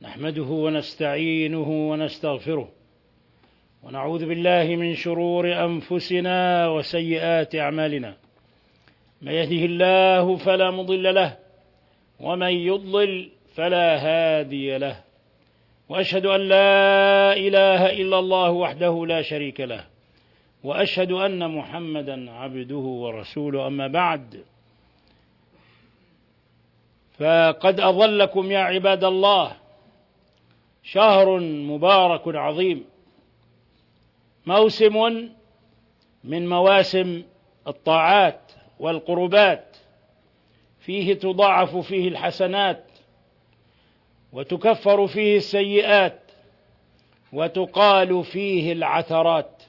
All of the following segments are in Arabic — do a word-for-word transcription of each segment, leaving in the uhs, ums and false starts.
نحمده ونستعينه ونستغفره ونعوذ بالله من شرور أنفسنا وسيئات أعمالنا. من يهده الله فلا مضل له ومن يضلل فلا هادي له، وأشهد أن لا إله إلا الله وحده لا شريك له، وأشهد أن محمدا عبده ورسوله. أما بعد، فقد أظلكم يا عباد الله شهر مبارك عظيم، موسم من مواسم الطاعات والقربات، فيه تضاعف فيه الحسنات وتكفر فيه السيئات وتقال فيه العثرات.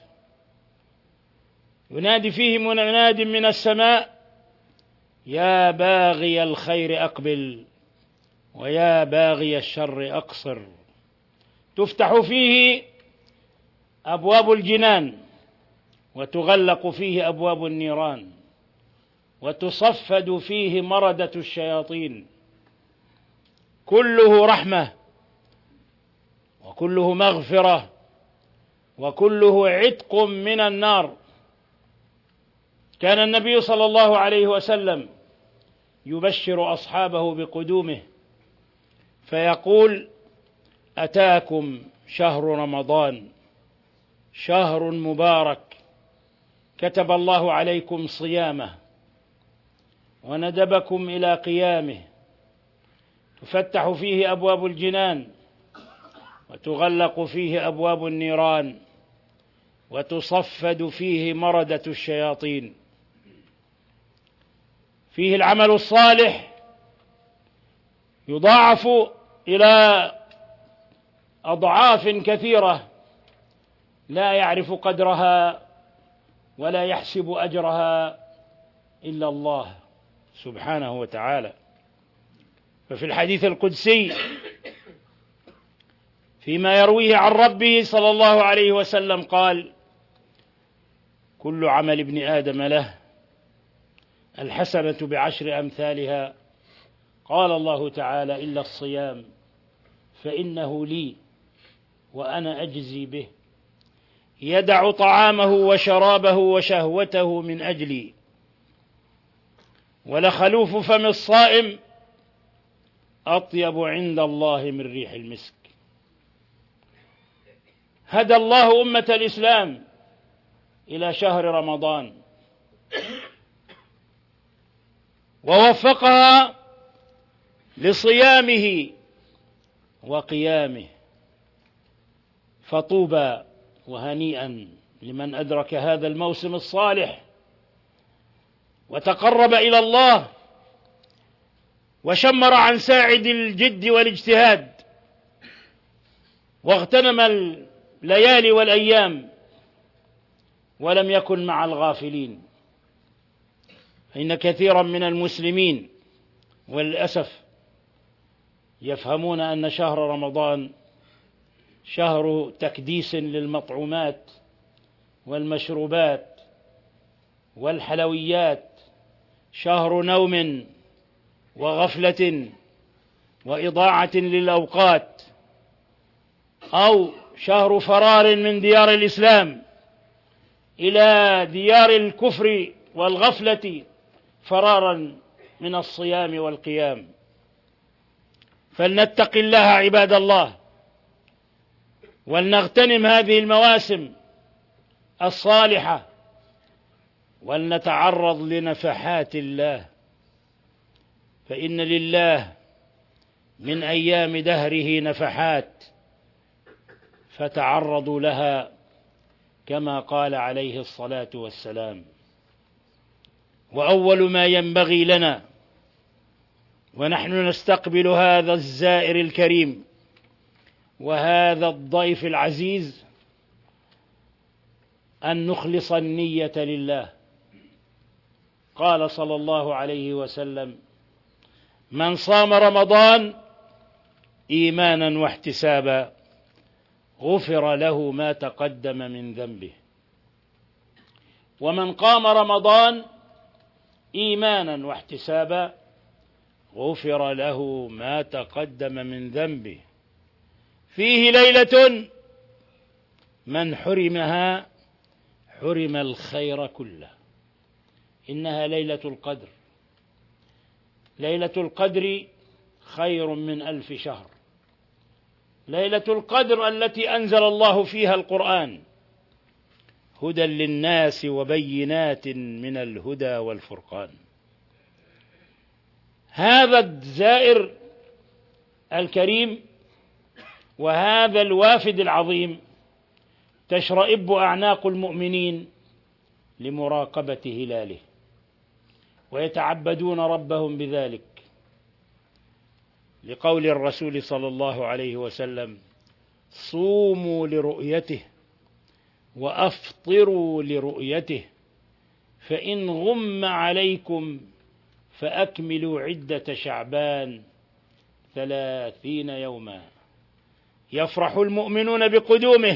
ينادي فيه مناد من السماء: يا باغي الخير أقبل ويا باغي الشر أقصر. تفتح فيه أبواب الجنان وتغلق فيه أبواب النيران وتصفد فيه مردة الشياطين، كله رحمة وكله مغفرة وكله عتق من النار. كان النبي صلى الله عليه وسلم يبشر أصحابه بقدومه فيقول: أتاكم شهر رمضان، شهر مبارك، كتب الله عليكم صيامه وندبكم إلى قيامه، تفتح فيه أبواب الجنان وتغلق فيه أبواب النيران وتصفد فيه مردة الشياطين. فيه العمل الصالح يضاعف إلى أضعاف كثيرة لا يعرف قدرها ولا يحسب أجرها إلا الله سبحانه وتعالى. ففي الحديث القدسي فيما يرويه عن ربه صلى الله عليه وسلم قال: كل عمل ابن آدم له، الحسنة بعشر أمثالها. قال الله تعالى: إلا الصيام فإنه لي وأنا أجزي به، يدع طعامه وشرابه وشهوته من أجلي، ولخلوف فم الصائم أطيب عند الله من ريح المسك. هدى الله أمة الإسلام إلى شهر رمضان ووفقها لصيامه وقيامه، فطوبى وهنيئا لمن أدرك هذا الموسم الصالح وتقرب إلى الله وشمر عن ساعد الجد والاجتهاد واغتنم الليالي والأيام ولم يكن مع الغافلين. فإن كثيرا من المسلمين وللأسف يفهمون أن شهر رمضان شهر تكديس للمطعومات والمشروبات والحلويات، شهر نوم وغفلة وإضاعة للأوقات، أو شهر فرار من ديار الإسلام إلى ديار الكفر والغفلة فرارا من الصيام والقيام. فلنتق الله عباد الله، ولنغتنم هذه المواسم الصالحة، ولنتعرض لنفحات الله، فإن لله من أيام دهره نفحات فتعرضوا لها كما قال عليه الصلاة والسلام. وأول ما ينبغي لنا ونحن نستقبل هذا الزائر الكريم وهذا الضيف العزيز أن نخلص النية لله. قال صلى الله عليه وسلم: من صام رمضان إيمانا واحتسابا غفر له ما تقدم من ذنبه، ومن قام رمضان إيمانا واحتسابا غفر له ما تقدم من ذنبه. فيه ليلة من حرمها حرم الخير كله، إنها ليلة القدر. ليلة القدر خير من ألف شهر. ليلة القدر التي أنزل الله فيها القرآن هدى للناس وبينات من الهدى والفرقان. هذا الزائر الكريم وهذا الوافد العظيم تشرئب أعناق المؤمنين لمراقبة هلاله، ويتعبدون ربهم بذلك، لقول الرسول صلى الله عليه وسلم: صوموا لرؤيته وأفطروا لرؤيته، فإن غم عليكم فأكملوا عدة شعبان ثلاثين يوما. يفرح المؤمنون بقدومه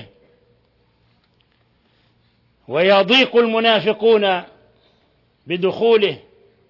ويضيق المنافقون بدخوله.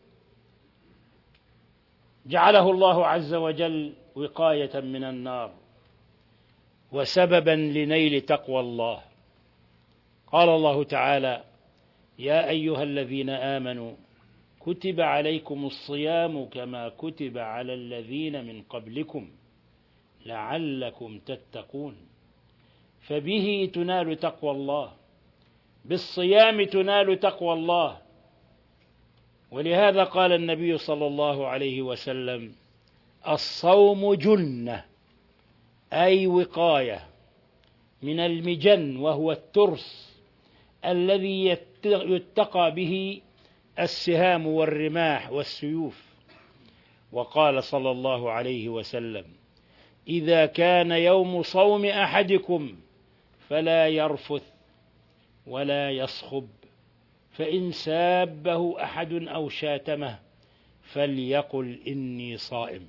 جعله الله عز وجل وقاية من النار وسببا لنيل تقوى الله. قال الله تعالى: يا أيها الذين آمنوا كتب عليكم الصيام كما كتب على الذين من قبلكم لعلكم تتقون. فبه تنال تقوى الله، بالصيام تنال تقوى الله. ولهذا قال النبي صلى الله عليه وسلم: الصوم جنة، أي وقاية من المجن، وهو الترس الذي يتقى به السهام والرماح والسيوف. وقال صلى الله عليه وسلم: إذا كان يوم صوم أحدكم فلا يرفث ولا يصخب، فإن سابه أحد أو شاتمه فليقل إني صائم.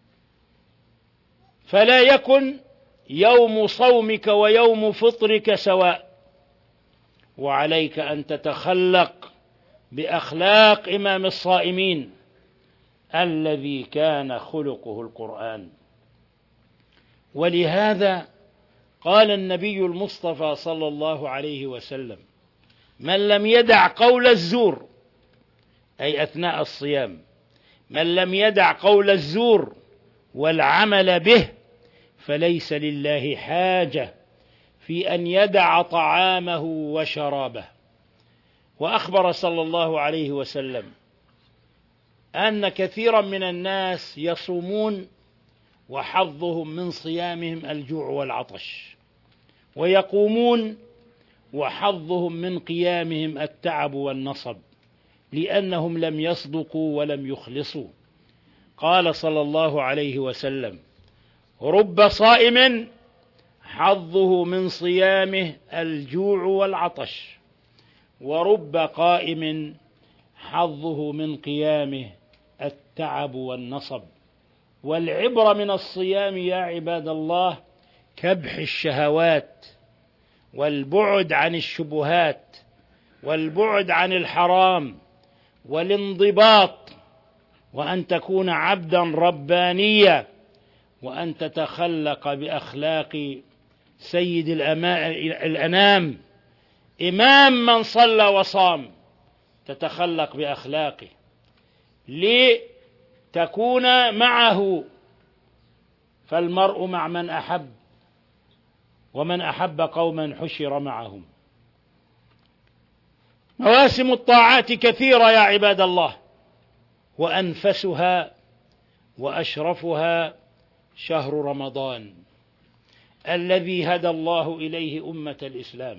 فلا يكن يوم صومك ويوم فطرك سواء، وعليك أن تتخلق بأخلاق إمام الصائمين الذي كان خلقه القرآن. ولهذا قال النبي المصطفى صلى الله عليه وسلم: من لم يدع قول الزور، أي أثناء الصيام، من لم يدع قول الزور والعمل به فليس لله حاجة في أن يدع طعامه وشرابه. وأخبر صلى الله عليه وسلم أن كثيرا من الناس يصومون وحظهم من صيامهم الجوع والعطش، ويقومون وحظهم من قيامهم التعب والنصب، لأنهم لم يصدقوا ولم يخلصوا. قال صلى الله عليه وسلم: رب صائم حظه من صيامه الجوع والعطش، ورب قائم حظه من قيامه التعب والنصب. والعبرة من الصيام يا عباد الله كبح الشهوات، والبعد عن الشبهات، والبعد عن الحرام، والانضباط، وأن تكون عبدا ربانيا، وأن تتخلق بأخلاق سيد الأنام، إمام من صلى وصام، تتخلق بأخلاقه لتكون معه. فالمرء مع من أحب، ومن أحب قوما حشر معهم. مواسم الطاعات كثيرة يا عباد الله، وأنفسها وأشرفها شهر رمضان الذي هدى الله إليه أمة الإسلام،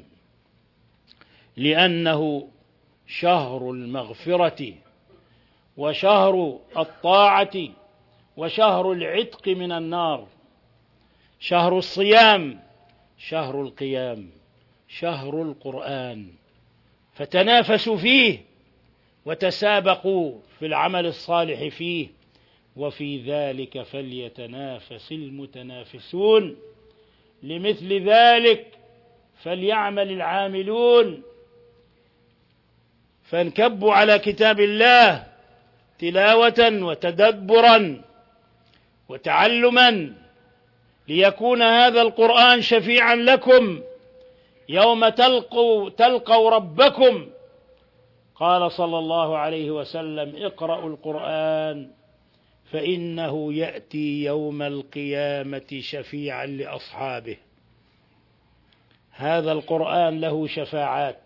لأنه شهر المغفرة وشهر الطاعة وشهر العتق من النار، شهر الصيام، شهر القيام، شهر القرآن. فتنافسوا فيه وتسابقوا في العمل الصالح فيه، وفي ذلك فليتنافس المتنافسون. لمثل ذلك فليعمل العاملون. فانكبوا على كتاب الله تلاوة وتدبرا وتعلما ليكون هذا القرآن شفيعا لكم يوم تلقوا, تلقوا ربكم. قال صلى الله عليه وسلم: اقرأوا القرآن فإنه يأتي يوم القيامة شفيعا لأصحابه. هذا القرآن له شفاعات.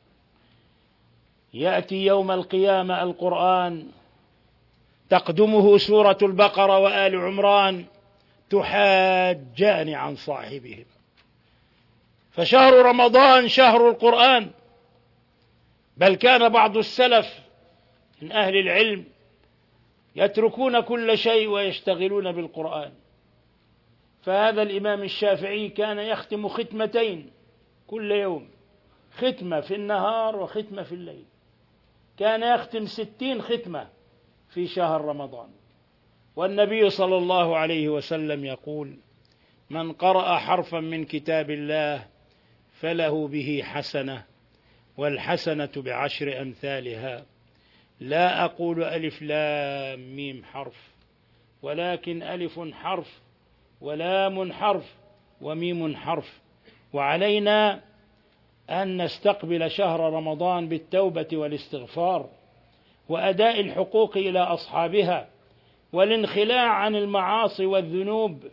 يأتي يوم القيامة القرآن تقدمه سورة البقرة وآل عمران تحاجان عن صاحبهم. فشهر رمضان شهر القرآن، بل كان بعض السلف من أهل العلم يتركون كل شيء ويشتغلون بالقرآن. فهذا الإمام الشافعي كان يختم ختمتين كل يوم، ختمة في النهار وختمة في الليل. كان يختم ستين ختمة في شهر رمضان. والنبي صلى الله عليه وسلم يقول: من قرأ حرفا من كتاب الله فله به حسنة، والحسنة بعشر أمثالها. لا أقول ألف لام ميم حرف، ولكن ألف حرف ولام حرف وميم حرف. وعلينا أن نستقبل شهر رمضان بالتوبة والاستغفار وأداء الحقوق إلى أصحابها والانخلاع عن المعاصي والذنوب.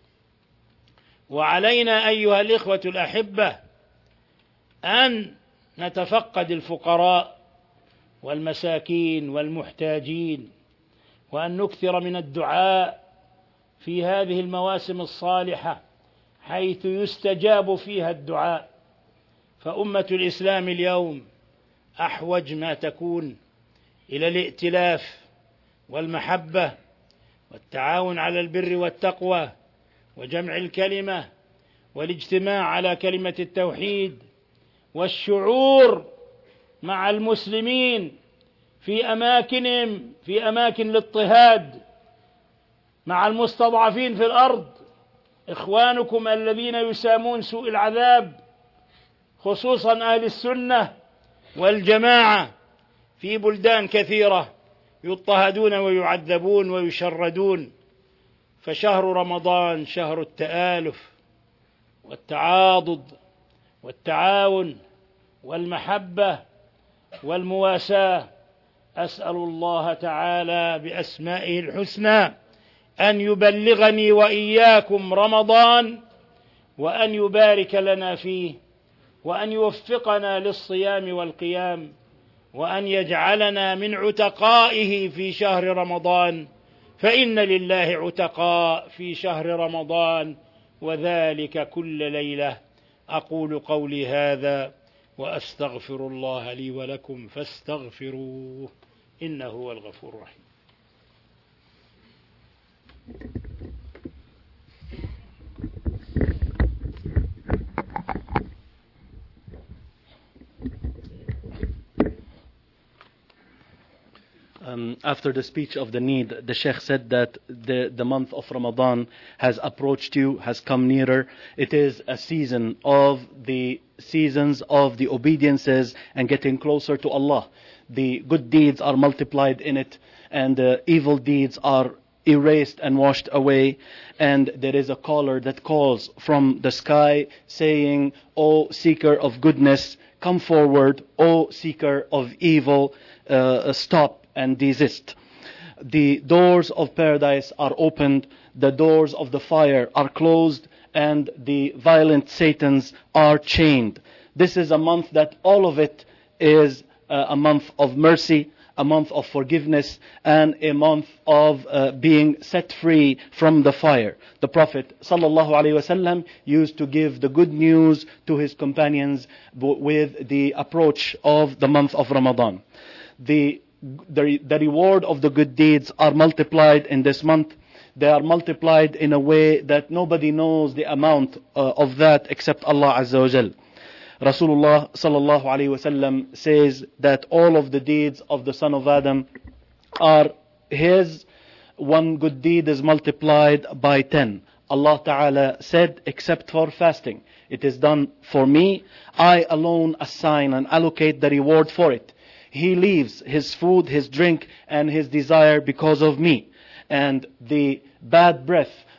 وعلينا أيها الإخوة الأحبة أن نتفقد الفقراء والمساكين والمحتاجين، وأن نكثر من الدعاء في هذه المواسم الصالحة حيث يستجاب فيها الدعاء. فأمة الإسلام اليوم أحوج ما تكون إلى الائتلاف والمحبة والتعاون على البر والتقوى وجمع الكلمة والاجتماع على كلمة التوحيد، والشعور مع المسلمين في أماكنهم في أماكن الاضطهاد، مع المستضعفين في الأرض، إخوانكم الذين يسامون سوء العذاب، خصوصا أهل السنة والجماعة في بلدان كثيرة يضطهدون ويعذبون ويشردون. فشهر رمضان شهر التآلف والتعاضد والتعاون والمحبة والمواساة. أسأل الله تعالى بأسمائه الحسنى أن يبلغني وإياكم رمضان، وأن يبارك لنا فيه، وأن يوفقنا للصيام والقيام، وأن يجعلنا من عتقائه في شهر رمضان، فإن لله عتقاء في شهر رمضان وذلك كل ليلة. أقول قولي هذا وأستغفر الله لي ولكم فاستغفروه إنه هو الغفور الرحيم. Um, after the speech of the need, the Sheikh said that the, the month of Ramadan has approached you, has come nearer. It is a season of the seasons of the obediences and getting closer to Allah. The good deeds are multiplied in it, and the evil deeds are erased and washed away. And there is a caller that calls from the sky saying, "O seeker of goodness, come forward. O seeker of evil, uh, stop and desist." The doors of paradise are opened, the doors of the fire are closed, and the violent Satans are chained. This is a month that all of it is uh, a month of mercy, a month of forgiveness, and a month of uh, being set free from the fire. The Prophet sallallahu alaihi wasallam used to give the good news to his companions with the approach of the month of Ramadan. The The, the reward of the good deeds are multiplied in this month. They are multiplied in a way that nobody knows the amount uh, of that except Allah Azza wa Jal. Rasulullah sallallahu alayhi wasallam says that all of the deeds of the son of Adam are his. One good deed is multiplied by ten. Allah Ta'ala said, except for fasting, it is done for me. I alone assign and allocate the reward for it. He leaves his food, his drink, and his desire because of me. And the bad breath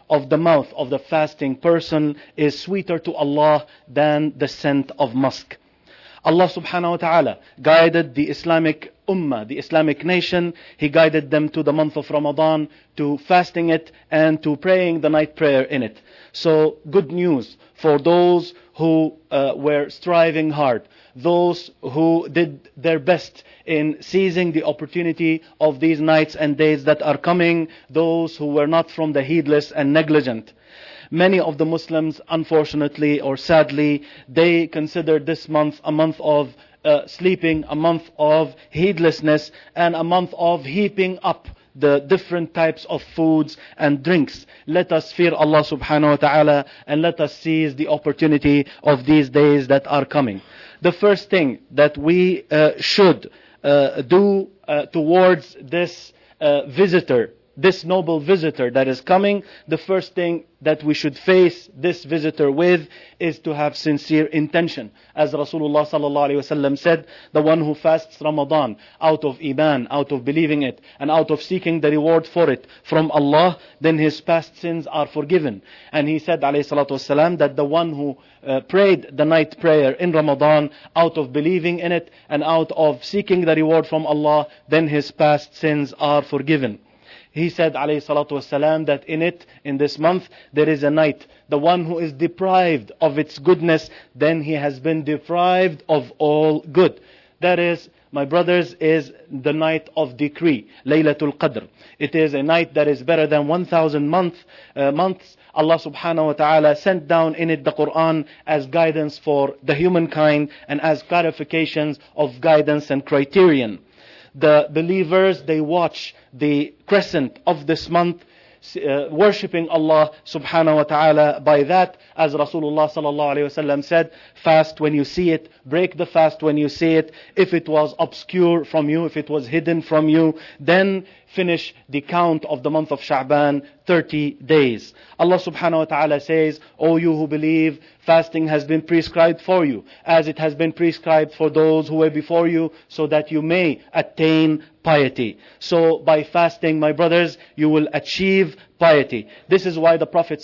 of the mouth of the fasting person is sweeter to Allah than the scent of musk. Allah subhanahu wa ta'ala guided the Islamic ummah, the Islamic nation. He guided them to the month of Ramadan, to fasting it and to praying the night prayer in it. So good news for those who uh, were striving hard, those who did their best in seizing the opportunity of these nights and days that are coming, those who were not from the heedless and negligent. Many of the Muslims, unfortunately or sadly, they consider this month a month of uh, sleeping, a month of heedlessness, and a month of heaping up the different types of foods and drinks. Let us fear Allah subhanahu wa ta'ala and let us seize the opportunity of these days that are coming. The first thing that we uh, should uh, do uh, towards this uh, visitor, this noble visitor that is coming, the first thing that we should face this visitor with is to have sincere intention. As Rasulullah sallallahu alaihi wasallam said, the one who fasts Ramadan out of iman, out of believing it, and out of seeking the reward for it from Allah, then his past sins are forgiven. And he said alayhi salatu wasalam that the one who uh, prayed the night prayer in Ramadan out of believing in it and out of seeking the reward from Allah, then his past sins are forgiven. He said, alayhi salatu wasalam, that in it, in this month, there is a night. The one who is deprived of its goodness, then he has been deprived of all good. That is, my brothers, is the night of decree, Laylatul Qadr. It is a night that is better than one thousand month, uh, months. Allah subhanahu wa ta'ala sent down in it the Quran as guidance for the humankind and as clarifications of guidance and criterion. The believers, they watch the crescent of this month, uh, worshipping Allah subhanahu wa ta'ala by that, as Rasulullah sallallahu alayhi wasallam said, fast when you see it, break the fast when you see it. If it was obscure from you, if it was hidden from you, then finish the count of the month of Sha'ban, thirty days. Allah subhanahu wa ta'ala says, O you who believe, fasting has been prescribed for you, as it has been prescribed for those who were before you, so that you may attain piety. So by fasting, my brothers, you will achieve piety. This is why the Prophet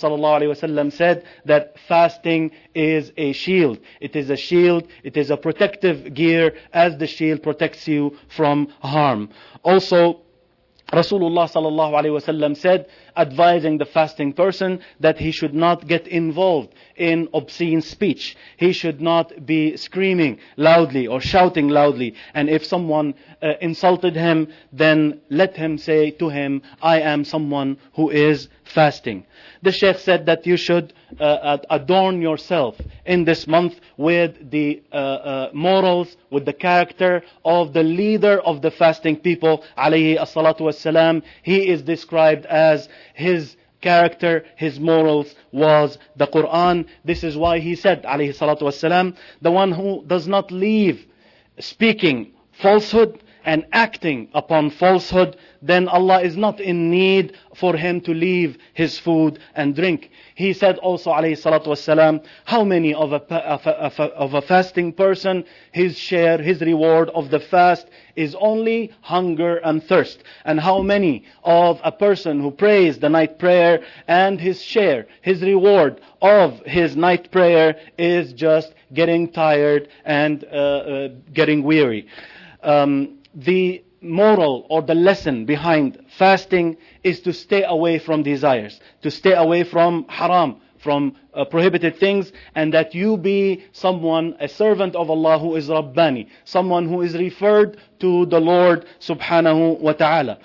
ﷺ said that fasting is a shield. It is a shield, it is a protective gear, as the shield protects you from harm. Also, Rasulullah sallallahu alaihi wasallam said, advising the fasting person that he should not get involved in obscene speech. He should not be screaming loudly or shouting loudly. And if someone uh, insulted him, then let him say to him, I am someone who is fasting. The Sheikh said that you should uh, adorn yourself in this month with the uh, uh, morals, with the character of the leader of the fasting people, alayhi as-salatu was-salam. He is described as his character, his morals was the Quran. This is why he said, alayhi salatu was-salam, the one who does not leave speaking falsehood and acting upon falsehood, then Allah is not in need for him to leave his food and drink. He said also, alayhi salatu wassalam, how many of a, of a, of a fasting person, his share, his reward of the fast is only hunger and thirst. And how many of a person who prays the night prayer and his share, his reward of his night prayer is just getting tired and uh, uh, getting weary. Um, The moral or the lesson behind fasting is to stay away from desires, to stay away from haram, from uh, prohibited things, and that you be someone, a servant of Allah who is Rabbani, someone who is referred to the Lord subhanahu wa ta'ala.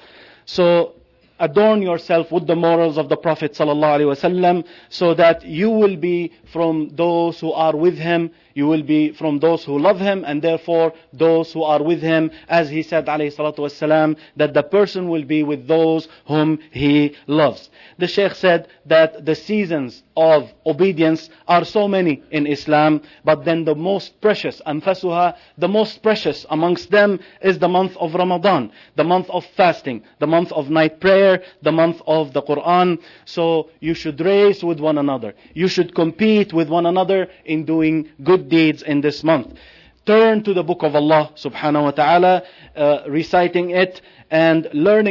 So adorn yourself with the morals of the Prophet sallallahu alaihi wasallam, so that you will be from those who are with him, you will be from those who love him, and therefore those who are with him, as he said alayhi salatu wasalam, that the person will be with those whom he loves. The Shaykh said that the seasons of obedience are so many in Islam, but then the most precious, anfasuha, the most precious amongst them is the month of Ramadan, the month of fasting, the month of night prayer, the month of the Quran. So you should race with one another, you should compete with one another in doing good deeds in this month. Turn to the book of Allah subhanahu wa ta'ala, uh, reciting it and learning it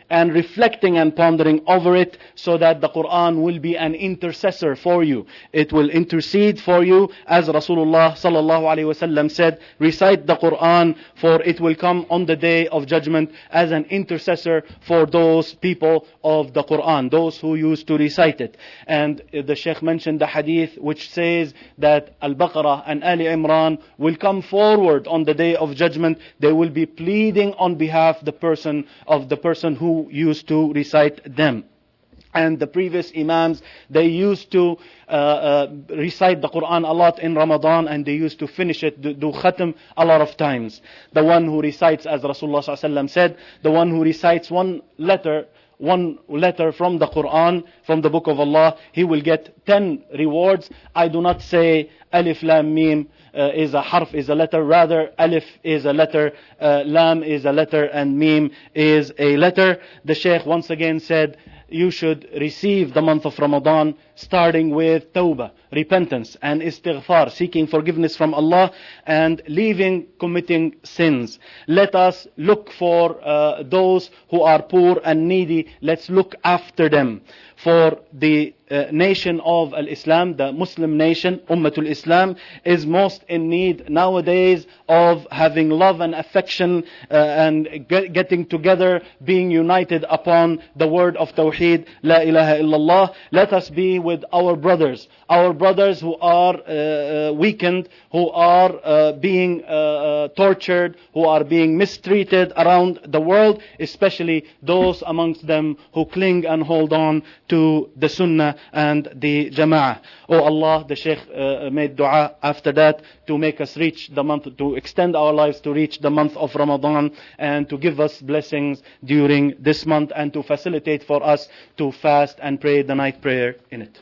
and reflecting and pondering over it, so that the Quran will be an intercessor for you. It will intercede for you, as Rasulullah sallallahu alaihi wasallam said, recite the Quran, for it will come on the day of judgment as an intercessor for those people of the Quran, those who used to recite it. And the Sheikh mentioned the hadith which says that Al-Baqarah and Ali Imran will come forward on the day of judgment. They will be pleading on behalf of the person of the person who used to recite them. And the previous Imams, they used to uh, uh, recite the Quran a lot in Ramadan, and they used to finish it, do, do khatam a lot of times. The one who recites, as Rasulullah sallallahu alaihi wasallam said, the one who recites one letter, one letter from the Quran, from the book of Allah, he will get ten rewards. I do not say Alif Lam Mim uh, is a harf, is a letter. Rather, Alif is a letter, uh, Lam is a letter, and Mim is a letter. The Shaykh once again said, you should receive the month of Ramadan starting with tawbah, repentance, and istighfar, seeking forgiveness from Allah, and leaving committing sins. Let us look for uh, those who are poor and needy. Let's look after them. For the uh, nation of Al-Islam, the Muslim nation, Ummatul Islam, is most in need nowadays of having love and affection uh, and get, getting together, being united upon the word of Tawheed, La ilaha illallah. Let us be with our brothers, our brothers who are uh, weakened, who are uh, being uh, uh, tortured, who are being mistreated around the world, especially those amongst them who cling and hold on to the Sunnah and the Jama'ah. Oh Allah, the Shaykh uh, made dua after that to make us reach the month, to extend our lives to reach the month of Ramadan, and to give us blessings during this month, and to facilitate for us to fast and pray the night prayer in it.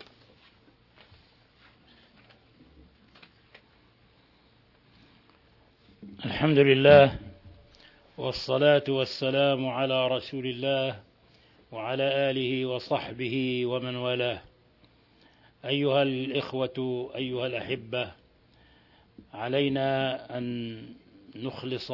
الحمد لله والصلاة والسلام على رسول الله وعلى آله وصحبه ومن والاه. أيها الإخوة، أيها الأحبة، علينا أن نخلص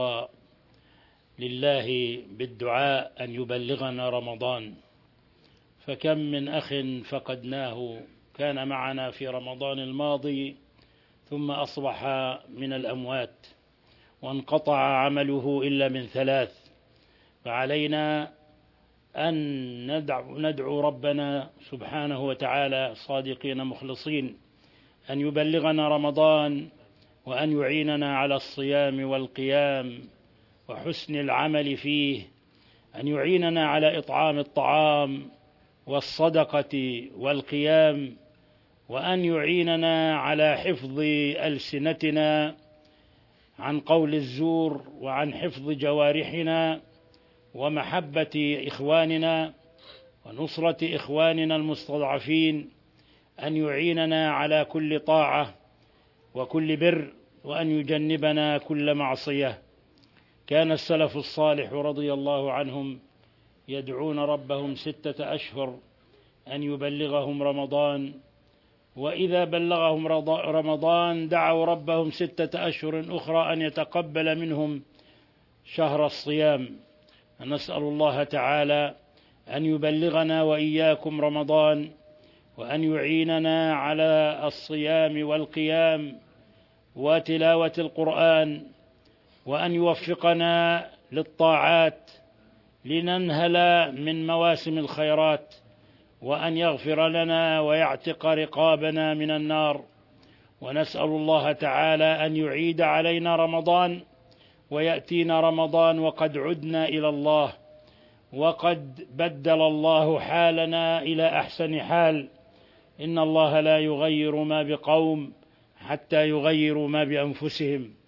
لله بالدعاء أن يبلغنا رمضان، فكم من أخ فقدناه كان معنا في رمضان الماضي ثم أصبح من الأموات وانقطع عمله إلا من ثلاث. فعلينا أن ندعو, ندعو ربنا سبحانه وتعالى صادقين مخلصين أن يبلغنا رمضان، وأن يعيننا على الصيام والقيام وحسن العمل فيه، أن يعيننا على إطعام الطعام والصدقة والقيام، وأن يعيننا على حفظ ألسنتنا عن قول الزور، وعن حفظ جوارحنا ومحبة إخواننا ونصرة إخواننا المستضعفين، أن يعيننا على كل طاعة وكل بر، وأن يجنبنا كل معصية. كان السلف الصالح رضي الله عنهم يدعون ربهم ستة أشهر أن يبلغهم رمضان، وإذا بلغهم رمضان دعوا ربهم ستة أشهر أخرى أن يتقبل منهم شهر الصيام. نسأل الله تعالى أن يبلغنا وإياكم رمضان، وأن يعيننا على الصيام والقيام وتلاوة القرآن، وأن يوفقنا للطاعات لننهل من مواسم الخيرات، وأن يغفر لنا ويعتق رقابنا من النار. ونسأل الله تعالى أن يعيد علينا رمضان ويأتينا رمضان وقد عدنا إلى الله، وقد بدل الله حالنا إلى أحسن حال. إن الله لا يغير ما بقوم حتى يغيروا ما بأنفسهم.